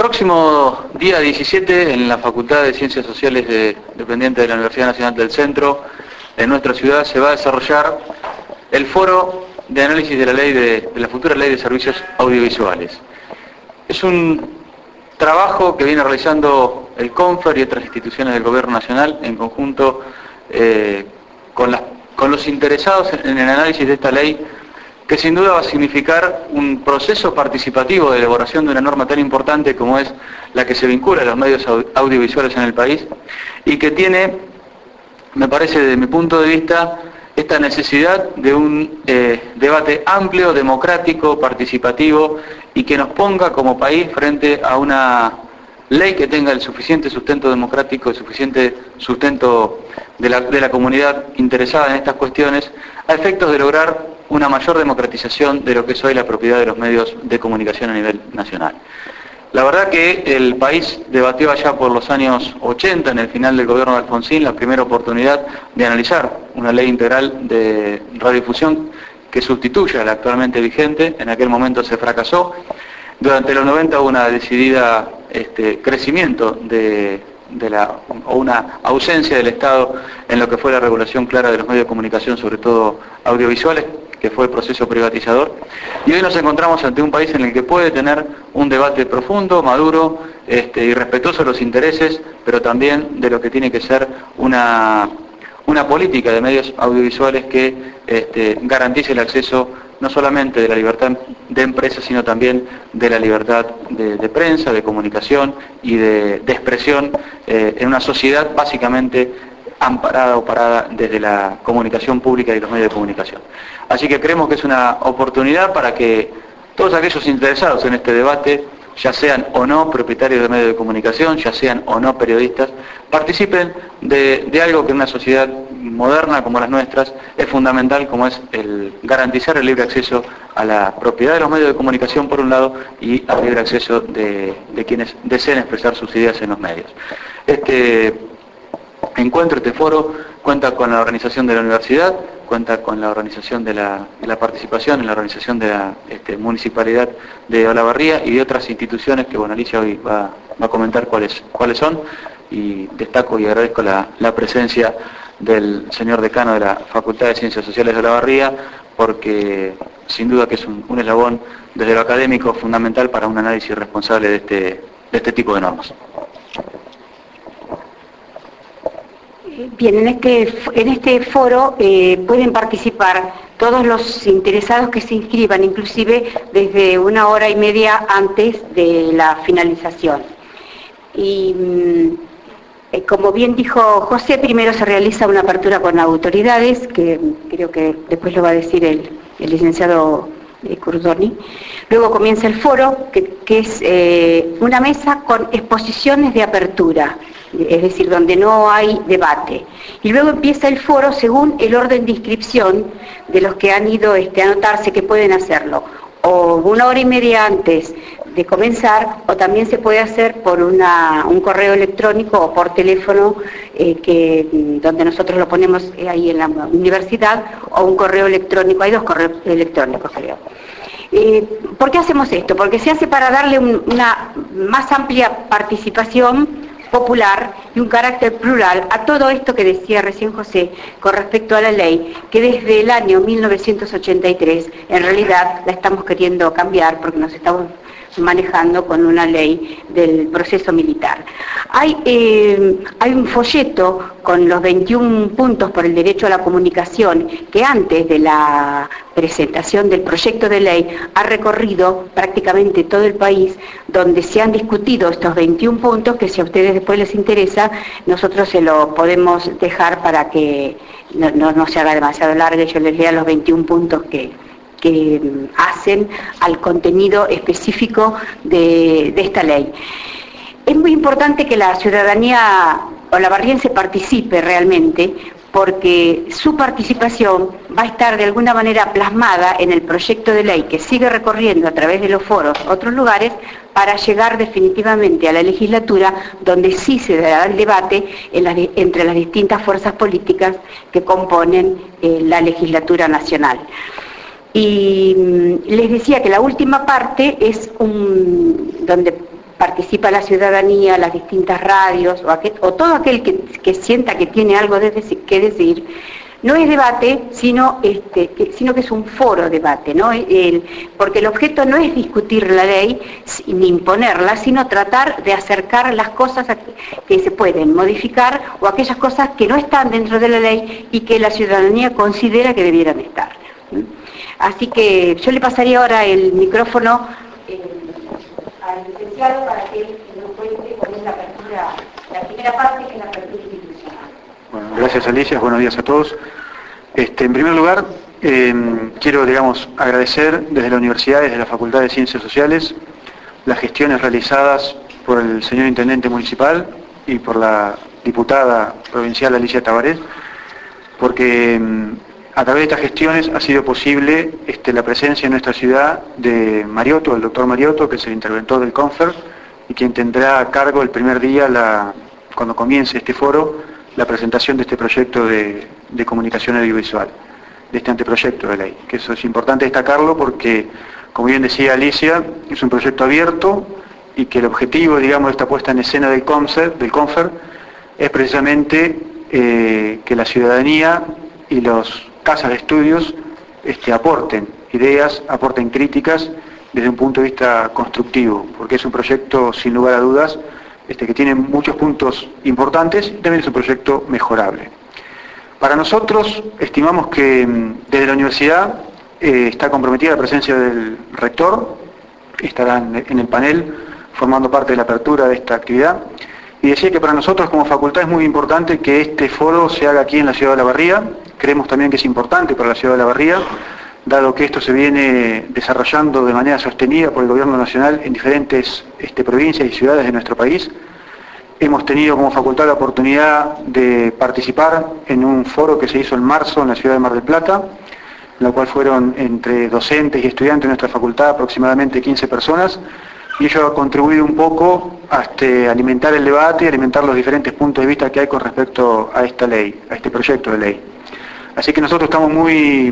próximo día 17, en la Facultad de Ciencias Sociales dependiente de la Universidad Nacional del Centro, en nuestra ciudad, se va a desarrollar el foro de análisis de la futura ley de servicios audiovisuales. Es un trabajo que viene realizando el CONFER y otras instituciones del Gobierno Nacional en conjunto con los interesados en el análisis de esta ley, que sin duda va a significar un proceso participativo de elaboración de una norma tan importante como es la que se vincula a los medios audiovisuales en el país, y que tiene, me parece desde mi punto de vista, esta necesidad de un debate amplio, democrático, participativo, y que nos ponga como país frente a una ley que tenga el suficiente sustento democrático, el suficiente sustento de la comunidad interesada en estas cuestiones, a efectos de lograr una mayor democratización de lo que es hoy la propiedad de los medios de comunicación a nivel nacional. La verdad que el país debatió allá por los años 80, en el final del gobierno de Alfonsín, la primera oportunidad de analizar una ley integral de radiodifusión que sustituya a la actualmente vigente. En aquel momento se fracasó. Durante los 90 hubo una decidida crecimiento o una ausencia del Estado en lo que fue la regulación clara de los medios de comunicación, sobre todo audiovisuales, que fue el proceso privatizador. Y hoy nos encontramos ante un país en el que puede tener un debate profundo, maduro y respetuoso de los intereses, pero también de lo que tiene que ser una política de medios audiovisuales que garantice el acceso no solamente de la libertad de empresa, sino también de la libertad de prensa, de comunicación y de expresión en una sociedad básicamente amparada o parada desde la comunicación pública y los medios de comunicación. Así que creemos que es una oportunidad para que todos aquellos interesados en este debate, ya sean o no propietarios de medios de comunicación, ya sean o no periodistas, participen de algo que en una sociedad moderna como las nuestras es fundamental, como es el garantizar el libre acceso a la propiedad de los medios de comunicación por un lado, y al libre acceso de quienes deseen expresar sus ideas en los medios. Este encuentro, este foro, cuenta con la organización de la universidad, cuenta con la organización de la participación en la organización de la Municipalidad de Olavarría y de otras instituciones que, bueno, Alicia hoy va a comentar cuáles son, y destaco y agradezco la presencia del señor decano de la Facultad de Ciencias Sociales de Olavarría, porque sin duda que es un eslabón desde lo académico fundamental para un análisis responsable de este tipo de normas. Bien, en este foro pueden participar todos los interesados que se inscriban, inclusive desde 1 hora y media antes de la finalización. Y como bien dijo José, primero se realiza una apertura con autoridades, que creo que después lo va a decir el licenciado Curdoni. Luego comienza el foro, que es una mesa con exposiciones de apertura, es decir, donde no hay debate. Y luego empieza el foro según el orden de inscripción de los que han ido a anotarse, que pueden hacerlo, o 1 hora y media antes de comenzar, o también se puede hacer por un correo electrónico o por teléfono, donde nosotros lo ponemos ahí en la universidad, o un correo electrónico. Hay 2 correos electrónicos, creo. ¿Por qué hacemos esto? Porque se hace para darle una más amplia participación popular y un carácter plural a todo esto que decía recién José con respecto a la ley, que desde el año 1983 en realidad la estamos queriendo cambiar, porque nos estamos manejando con una ley del proceso militar. Hay un folleto con los 21 puntos por el derecho a la comunicación que antes de la presentación del proyecto de ley ha recorrido prácticamente todo el país, donde se han discutido estos 21 puntos, que si a ustedes después les interesa, nosotros se lo podemos dejar para que no se haga demasiado largo. Yo les lea los 21 puntos que hacen al contenido específico de esta ley. Es muy importante que la ciudadanía olavarriense participe realmente, porque su participación va a estar de alguna manera plasmada en el proyecto de ley que sigue recorriendo a través de los foros otros lugares, para llegar definitivamente a la legislatura, donde sí se dará el debate entre las distintas fuerzas políticas que componen la legislatura nacional. Y les decía que la última parte es donde participa la ciudadanía, las distintas radios, o todo aquel que sienta que tiene algo que decir, no es debate, sino que es un foro debate, ¿no? Porque el objeto no es discutir la ley ni imponerla, sino tratar de acercar las cosas que se pueden modificar o aquellas cosas que no están dentro de la ley y que la ciudadanía considera que debieran estar. Así que yo le pasaría ahora el micrófono al licenciado para que él nos cuente cuál es la primera parte, que es la apertura institucional. Bueno, gracias Alicia, buenos días a todos. En primer lugar, quiero, agradecer desde la Universidad, desde la Facultad de Ciencias Sociales, las gestiones realizadas por el señor Intendente Municipal y por la diputada provincial Alicia Tabarés, porque a través de estas gestiones ha sido posible la presencia en nuestra ciudad de Mariotto, el doctor Mariotto, que es el interventor del CONFER, y quien tendrá a cargo el primer día, cuando comience este foro, la presentación de este proyecto de comunicación audiovisual, de este anteproyecto de ley. Que eso es importante destacarlo porque, como bien decía Alicia, es un proyecto abierto y que el objetivo, de esta puesta en escena del CONFER es precisamente que la ciudadanía y las casas de estudios aporten ideas, aporten críticas desde un punto de vista constructivo, porque es un proyecto, sin lugar a dudas, que tiene muchos puntos importantes y también es un proyecto mejorable. Para nosotros, estimamos que desde la universidad está comprometida la presencia del rector, estará en el panel formando parte de la apertura de esta actividad, y decía que para nosotros como facultad es muy importante que este foro se haga aquí en la ciudad de La Barría. Creemos también que es importante para la ciudad de La Barría, dado que esto se viene desarrollando de manera sostenida por el Gobierno Nacional en diferentes provincias y ciudades de nuestro país. Hemos tenido como facultad la oportunidad de participar en un foro que se hizo en marzo en la ciudad de Mar del Plata, en la cual fueron entre docentes y estudiantes de nuestra facultad aproximadamente 15 personas, y ello ha contribuido un poco a alimentar el debate y alimentar los diferentes puntos de vista que hay con respecto a esta ley, a este proyecto de ley. Así que nosotros estamos muy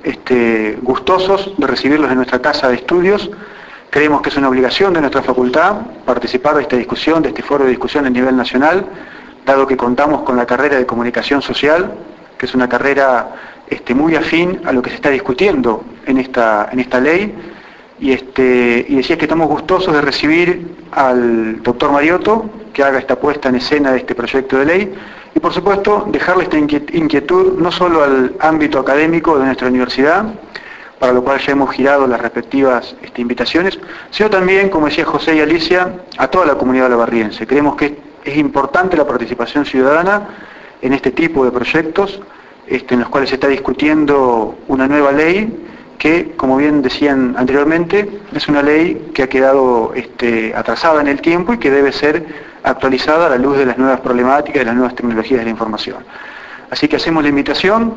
gustosos de recibirlos en nuestra casa de estudios. Creemos que es una obligación de nuestra facultad participar de esta discusión, de este foro de discusión a nivel nacional, dado que contamos con la carrera de comunicación social, que es una carrera muy afín a lo que se está discutiendo en esta ley, y decía que estamos gustosos de recibir al doctor Mariotto, que haga esta puesta en escena de este proyecto de ley, y por supuesto dejarle esta inquietud no solo al ámbito académico de nuestra universidad, para lo cual ya hemos girado las respectivas invitaciones, sino también, como decía José y Alicia, a toda la comunidad labarriense. Creemos que es importante la participación ciudadana en este tipo de proyectos, en los cuales se está discutiendo una nueva ley que, como bien decían anteriormente, es una ley que ha quedado atrasada en el tiempo y que debe ser actualizada a la luz de las nuevas problemáticas, de las nuevas tecnologías de la información. Así que hacemos la invitación.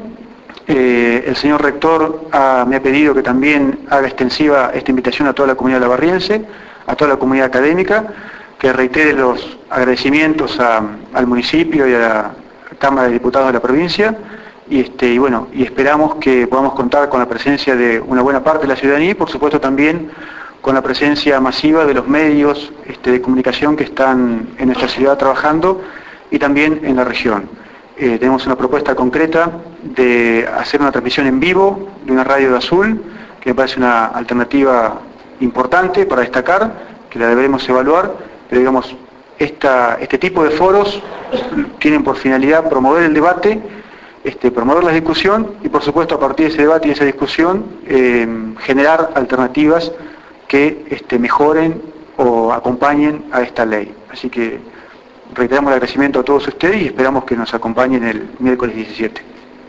El señor rector me ha pedido que también haga extensiva esta invitación a toda la comunidad labarriense, a toda la comunidad académica, que reitere los agradecimientos al municipio y a la Cámara de Diputados de la provincia, y esperamos que podamos contar con la presencia de una buena parte de la ciudadanía y por supuesto también con la presencia masiva de los medios de comunicación que están en nuestra ciudad trabajando y también en la región. Tenemos una propuesta concreta de hacer una transmisión en vivo de una radio de Azul, que me parece una alternativa importante para destacar, que la deberemos evaluar, pero este tipo de foros tienen por finalidad promover el debate, promover la discusión y por supuesto a partir de ese debate y esa discusión generar alternativas que mejoren o acompañen a esta ley. Así que reiteramos el agradecimiento a todos ustedes y esperamos que nos acompañen el miércoles 17.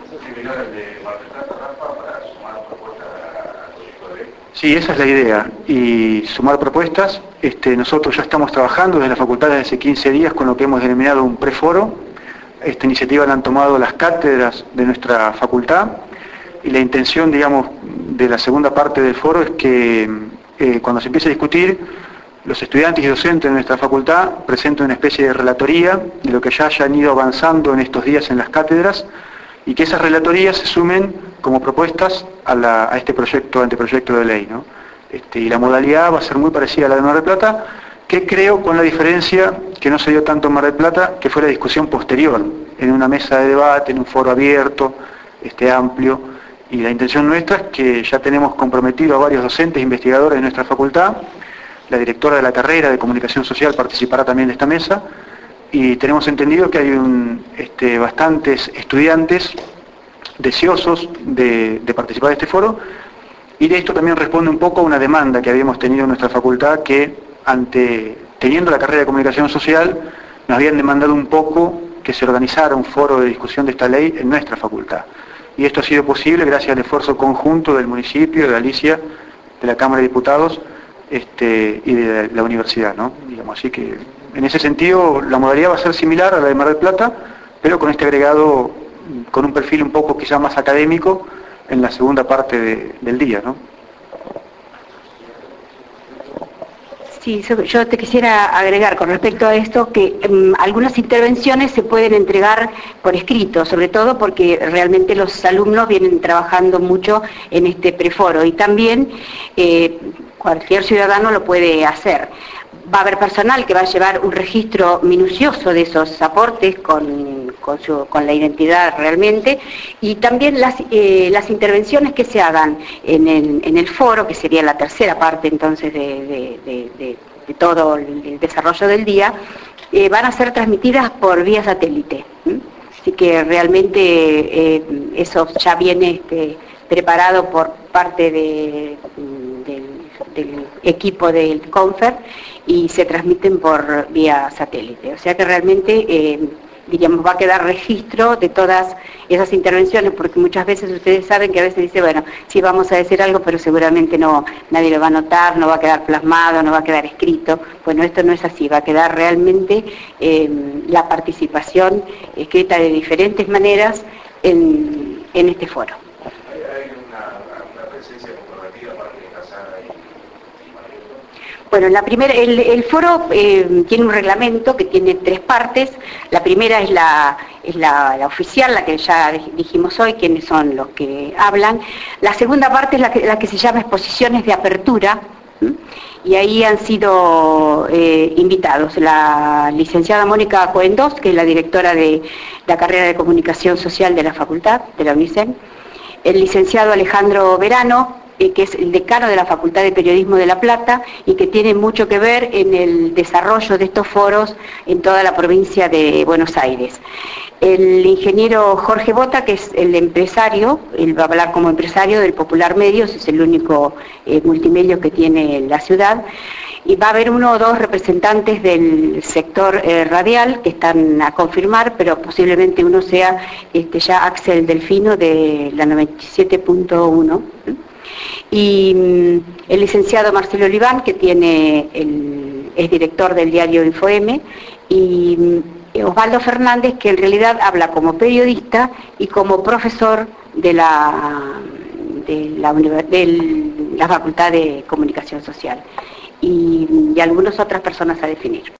Sí, esa es la idea, y sumar propuestas. Nosotros ya estamos trabajando desde la facultad desde hace 15 días con lo que hemos denominado un preforo. Esta iniciativa la han tomado las cátedras de nuestra facultad y la intención, de la segunda parte del foro es que cuando se empiece a discutir, los estudiantes y docentes de nuestra facultad presenten una especie de relatoría de lo que ya hayan ido avanzando en estos días en las cátedras y que esas relatorías se sumen como propuestas a este anteproyecto de ley, ¿no? Y la modalidad va a ser muy parecida a la de Mar del Plata, que creo, con la diferencia que no se dio tanto en Mar del Plata, que fue la discusión posterior, en una mesa de debate, en un foro abierto, amplio, y la intención nuestra es que ya tenemos comprometido a varios docentes e investigadores de nuestra facultad. La directora de la carrera de Comunicación Social participará también de esta mesa, y tenemos entendido que hay bastantes estudiantes deseosos de participar de este foro, y de esto también responde un poco a una demanda que habíamos tenido en nuestra facultad, que teniendo la carrera de Comunicación Social, nos habían demandado un poco que se organizara un foro de discusión de esta ley en nuestra facultad. Y esto ha sido posible gracias al esfuerzo conjunto del municipio, de Alicia, de la Cámara de Diputados y de la universidad, ¿no? Así que, en ese sentido, la modalidad va a ser similar a la de Mar del Plata, pero con este agregado, con un perfil un poco quizá más académico en la segunda parte del día, ¿no? Sí, yo te quisiera agregar con respecto a esto que algunas intervenciones se pueden entregar por escrito, sobre todo porque realmente los alumnos vienen trabajando mucho en este preforo, y también cualquier ciudadano lo puede hacer. Va a haber personal que va a llevar un registro minucioso de esos aportes con la identidad realmente, y también las intervenciones que se hagan en el foro, que sería la tercera parte entonces de todo el desarrollo del día, van a ser transmitidas por vía satélite. Así que realmente eso ya viene preparado por parte del equipo del CONFER, y se transmiten por vía satélite. O sea que realmente, diríamos, va a quedar registro de todas esas intervenciones, porque muchas veces ustedes saben que a veces dice, bueno, sí vamos a decir algo, pero seguramente nadie lo va a notar, no va a quedar plasmado, no va a quedar escrito. Bueno, esto no es así, va a quedar realmente la participación escrita de diferentes maneras en este foro. Bueno, el foro tiene un reglamento que tiene 3 partes. La primera es la oficial, la que ya dijimos hoy, quiénes son los que hablan. La segunda parte es la que se llama exposiciones de apertura, y ahí han sido invitados la licenciada Mónica Coendós, que es la directora de la carrera de Comunicación Social de la Facultad, de la UNICEN, el licenciado Alejandro Verano, que es el decano de la Facultad de Periodismo de La Plata, y que tiene mucho que ver en el desarrollo de estos foros en toda la provincia de Buenos Aires. El ingeniero Jorge Bota, que es el empresario, él va a hablar como empresario del Popular Medios, es el único multimedio que tiene la ciudad, y va a haber 1 o 2 representantes del sector radial que están a confirmar, pero posiblemente uno sea ya Axel Delfino de la 97.1, y el licenciado Marcelo Oliván, que es director del diario InfoM, y Osvaldo Fernández, que en realidad habla como periodista y como profesor de la Facultad de Comunicación Social, y algunas otras personas a definir.